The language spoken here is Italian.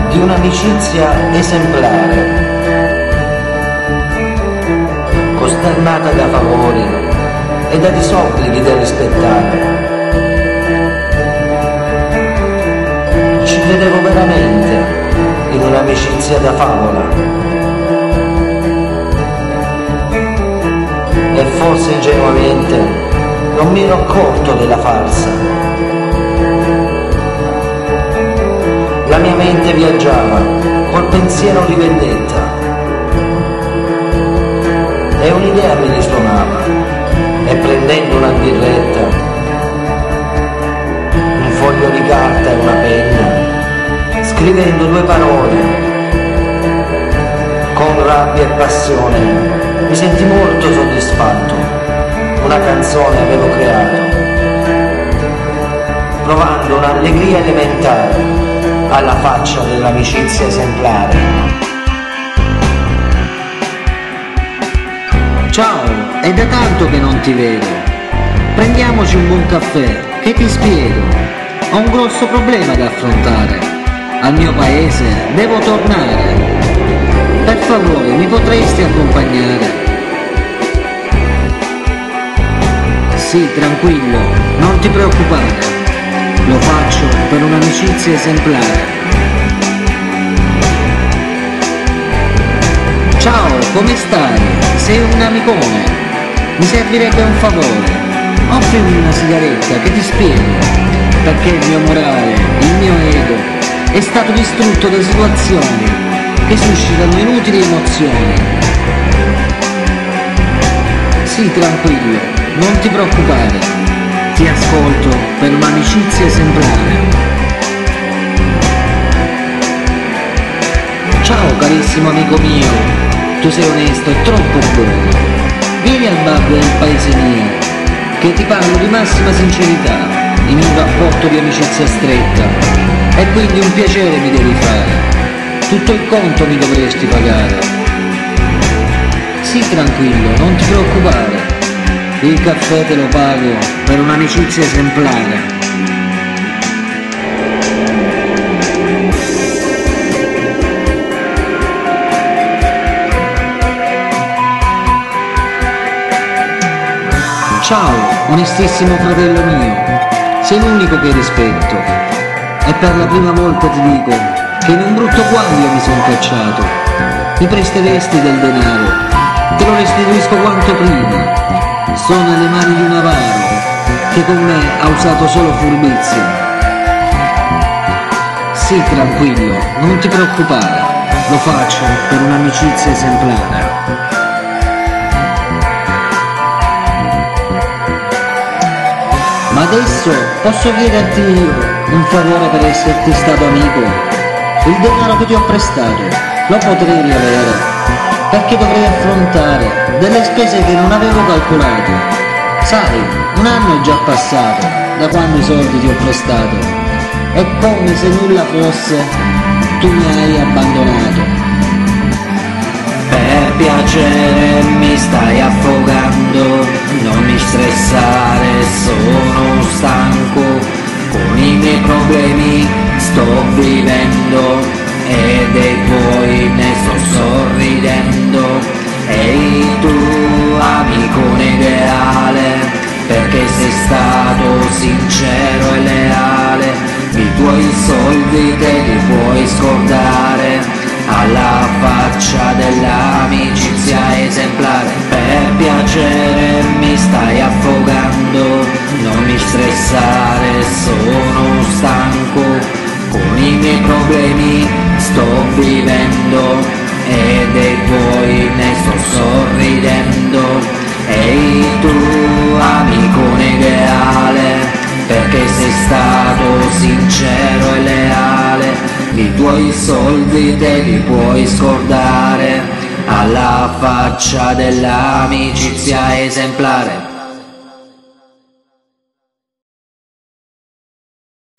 di un'amicizia esemplare, costernata da favori e da disobblighi da rispettare. Ci credevo veramente in un'amicizia da favola, e forse ingenuamente non mi ero accorto della farsa. La mia mente viaggiava col pensiero di vendetta e un'idea mi risuonava, e prendendo una birretta, un foglio di carta e una penna, scrivendo 2 parole con rabbia e passione, mi senti molto soddisfatto. Una canzone avevo creato, provando un'allegria elementare alla faccia dell'amicizia esemplare. Ciao, è da tanto che non ti vedo. Prendiamoci un buon caffè, che ti spiego. Ho un grosso problema da affrontare. Al mio paese devo tornare. Per favore, mi potresti accompagnare? Sì, tranquillo, non ti preoccupare. Lo faccio per un'amicizia esemplare. Ciao, come stai? Sei un amicone? Mi servirebbe un favore. Offrimi una sigaretta che ti spiego perché il mio morale, il mio ego è stato distrutto da situazioni che suscitano inutili emozioni. Sì, tranquillo, non ti preoccupare. Ti ascolto per un'amicizia esemplare. Ciao carissimo amico mio, tu sei onesto e troppo buono. Vieni al bar del paese mio, che ti parlo di massima sincerità, in un rapporto di amicizia stretta, e quindi un piacere mi devi fare. Tutto il conto mi dovresti pagare. Sì, tranquillo, non ti preoccupare. Il caffè te lo pago per un'amicizia esemplare. Ciao, onestissimo fratello mio, sei l'unico che rispetto. E per la prima volta ti dico che in un brutto guaio mi sono cacciato. Mi presteresti del denaro, te lo restituisco quanto prima. Sono nelle mani di un avaro che con me ha usato solo furbizia. Sì, tranquillo, non ti preoccupare, lo faccio per un'amicizia esemplare. Ma adesso posso chiederti un favore per esserti stato amico? Il denaro che ti ho prestato lo potrei riavere, perché dovrei affrontare delle spese che non avevo calcolato. Sai, un anno è già passato da quando i soldi ti ho prestato, è come se nulla fosse, tu mi hai abbandonato. Per piacere mi stai affogando, non mi stressare, sono stanco, con i miei problemi sto vivendo e dei tuoi ne sto sorridendo. Ehi tu, amicone ideale, perché sei stato sincero e leale, i tuoi soldi te li puoi scordare, alla faccia dell'amicizia esemplare. Per piacere mi stai affogando, non mi stressare, sono stanco, con i miei problemi sto vivendo e dei tuoi ne sto sorridendo. Ehi tu, amicone ideale, perché sei stato sincero e leale, i tuoi soldi te li puoi scordare, alla faccia dell'amicizia esemplare.